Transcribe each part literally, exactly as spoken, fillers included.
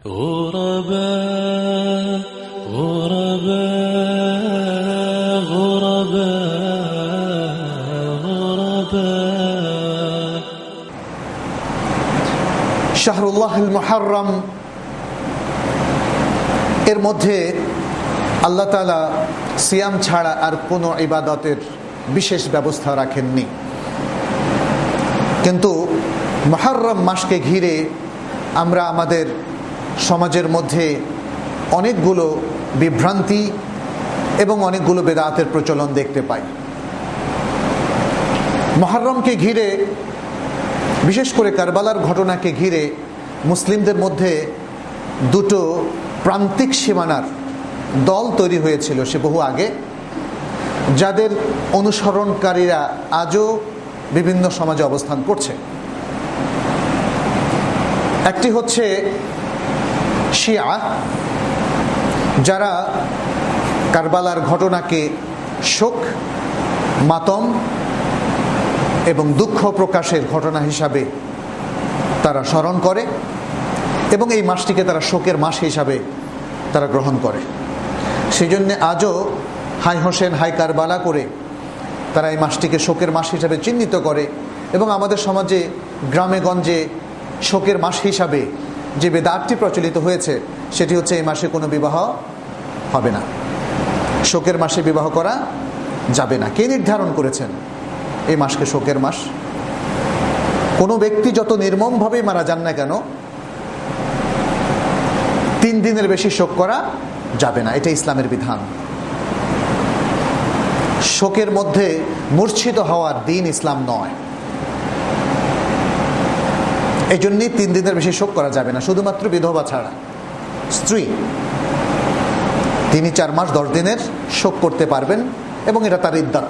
غرباء غرباء غرباء غرباء শাহরুল্লাহুল মুহাররম এর মধ্যে আল্লাহ তাআলা সিয়াম ছাড়া আর কোনো ইবাদতের বিশেষ ব্যবস্থা রাখেননি, কিন্তু মুহাররম মাসকে ঘিরে আমরা আমাদের সমাজের মধ্যে অনেকগুলো বিভ্রান্তি এবং অনেকগুলো বেদাতের প্রচলন দেখতে পাই। মুহাররমকে ঘিরে, বিশেষ করে কারবালার ঘটনাকে ঘিরে মুসলিমদের মধ্যে দুটো প্রান্তিক সীমানার দল তৈরি হয়েছিল সে বহু আগে, যাদের অনুসরণকারীরা আজও বিভিন্ন সমাজে অবস্থান করছে। একটি হচ্ছে শিয়া, যারা কারবালার ঘটনাকে শোক, মাতম এবং দুঃখ প্রকাশের ঘটনা হিসাবে তারা স্মরণ করে এবং এই মাসটিকে তারা শোকের মাস হিসাবে তারা গ্রহণ করে। সেই জন্যে আজও হাই হোসেন হাই কারবালা করে তারা এই মাসটিকে শোকের মাস হিসাবে চিহ্নিত করে এবং আমাদের সমাজে গ্রামে গঞ্জে শোকের মাস হিসাবে যে বেদাতটি প্রচলিত হয়েছে সেটি হচ্ছে এই মাসে কোনো বিবাহ হবে না, শোকের মাসে বিবাহ করা যাবে না। কে নির্ধারণ করেছেন এই মাসকে শোকের মাস? কোনো ব্যক্তি যত নির্মমভাবে মারা যান না কেন, তিন দিনের বেশি শোক করা যাবে না, এটা ইসলামের বিধান। শোকের মধ্যে মূর্ছিত হওয়ার দিন ইসলাম নয়, এই জন্যই তিন দিনের বেশি শোক করা যাবে না, শুধুমাত্র বিধবা ছাড়া। স্ত্রী তিনি চার মাস দশ দিনের শোক করতে পারবেন এবং এটা তার ইদ্দাত।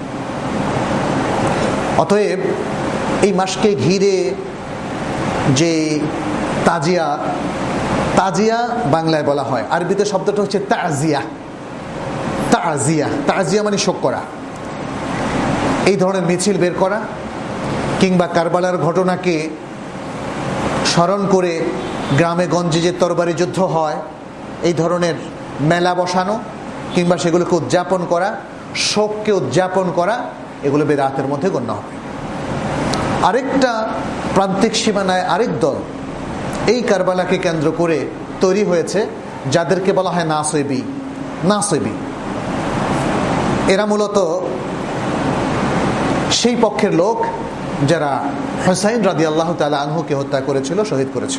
অতএব এই মাসকে ঘিরে যে তাজিয়া, তাজিয়া বাংলায় বলা হয়, আরবিতে শব্দটা হচ্ছে তাজিয়া। তাজিয়া তাজিয়া মানে শোক করা। এই ধরনের মিছিল বের করা কিংবা কারবালার ঘটনাকে স্মরণ করে গ্রামে গঞ্জে যে তরবারি যুদ্ধ হয় এই ধরনের মেলা বসানো কিংবা সেগুলোকে উদযাপন করা, শোককে উদযাপন করা, এগুলো বেদাতের মধ্যে গণ্য হবে। আরেকটা প্রান্তিক সীমানায় আরেক দল এই কারবালাকে কেন্দ্র করে তৈরি হয়েছে, যাদেরকে বলা হয় নাসিবি। নাসিবি এরা মূলত সেই পক্ষের লোক যারা হুসাইন রাদিয়াল্লাহু তাআলা আনহুকে হত্যা করেছিল, শহীদ করেছিল।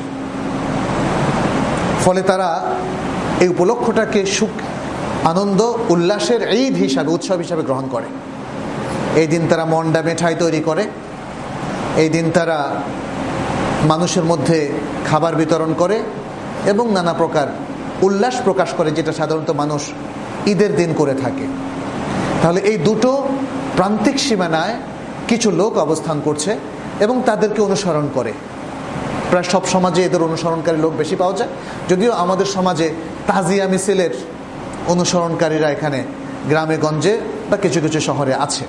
ফলে তারা এই উপলক্ষটাকে সুখ, আনন্দ, উল্লাসের ঈদ হিসাবে, উৎসব হিসাবে গ্রহণ করে। এই দিন তারা মন্ডা মিঠাই তৈরি করে, এই দিন তারা মানুষের মধ্যে খাবার বিতরণ করে এবং নানা প্রকার উল্লাস প্রকাশ করে, যেটা সাধারণত মানুষ ঈদের দিন করে থাকে। তাহলে এই দুটো প্রান্তিক সীমানায় কিছু লোক অবস্থান করছে এবং তাদেরকে অনুসরণ করে। প্রায় সব সমাজে এদের অনুসরণকারী লোক বেশি পাওয়া যায়, যদিও আমাদের সমাজে তাজিয়া মিছিলের অনুসরণকারীরা এখানে গ্রামে গঞ্জে বা কিছু কিছু শহরে আছে।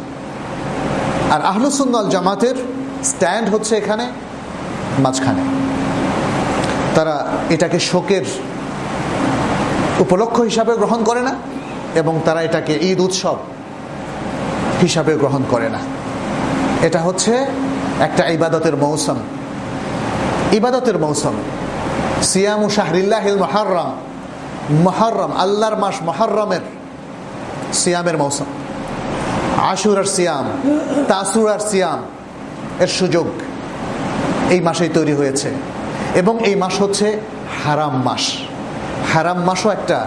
আর আহলুস সুন্নাহ ওয়াল জামাতের স্ট্যান্ড হচ্ছে এখানে মাঝখানে। তারা এটাকে শোকের উপলক্ষ হিসাবে গ্রহণ করে না এবং তারা এটাকে ঈদ উৎসব হিসাবে গ্রহণ করে না। এটা হচ্ছে একটা ইবাদতের মৌসুম, ইবাদতের মৌসুম। সিয়ামু শাহরিল্লাহিল মুহাররম, মুহাররম আল্লাহর মাস মুহাররমের সিয়ামের মৌসুম। আশুরার সিয়াম, তাসুরার সিয়াম এর সুযোগ এই মাসেই তৈরি হয়েছে এবং এই মাস হচ্ছে হারাম মাস। হারাম মাসও একটা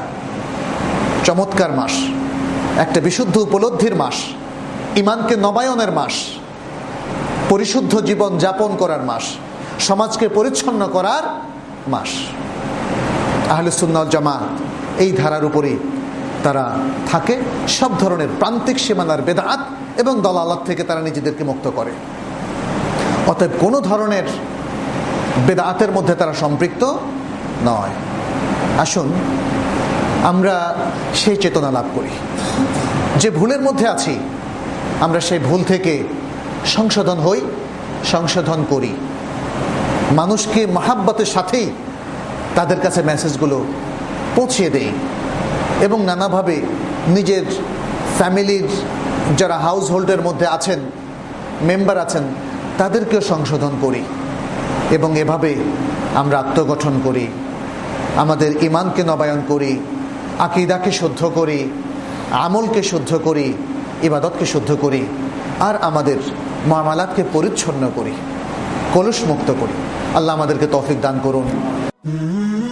চমৎকার মাস, একটা বিশুদ্ধ উপলব্ধির মাস, ইমানকে নবায়নের মাস, পরিশুদ্ধ জীবন যাপন করার মাস, সমাজকে পরিচ্ছন্ন করার মাস। আহলে সুন্নাহ ওয়াল জামাত এই ধারার উপরেই তারা থাকে। সব ধরনের প্রান্তিক সীমানার বেদাত এবং দলালাত থেকে তারা নিজেদেরকে মুক্ত করে। অতএব কোনো ধরনের বেদাতের মধ্যে তারা সম্পৃক্ত নয়। আসুন আমরা সেই চেতনা লাভ করি, যে ভুলের মধ্যে আছি আমরা সেই ভুল থেকে সংশোধন হই, সংশোধন করি। মানুষকে মহাব্বতের সাথেই তাদের কাছে মেসেজগুলো পৌঁছিয়ে দেই এবং নানাভাবে নিজের ফ্যামিলির যারা হাউস হোল্ডের মধ্যে আছেন, মেম্বার আছেন, তাদেরকেও সংশোধন করি এবং এভাবে আমরা আত্মগঠন করি, আমাদের ঈমানকে নবায়ন করি, আকীদাকে শুদ্ধ করি, আমলকে শুদ্ধ করি, ইবাদতকে শুদ্ধ করি, আর আমাদের মুআমালাতকে পরিচ্ছন্ন করি, কলুষ মুক্ত করি। আল্লাহ আমাদেরকে তৌফিক দান করুন।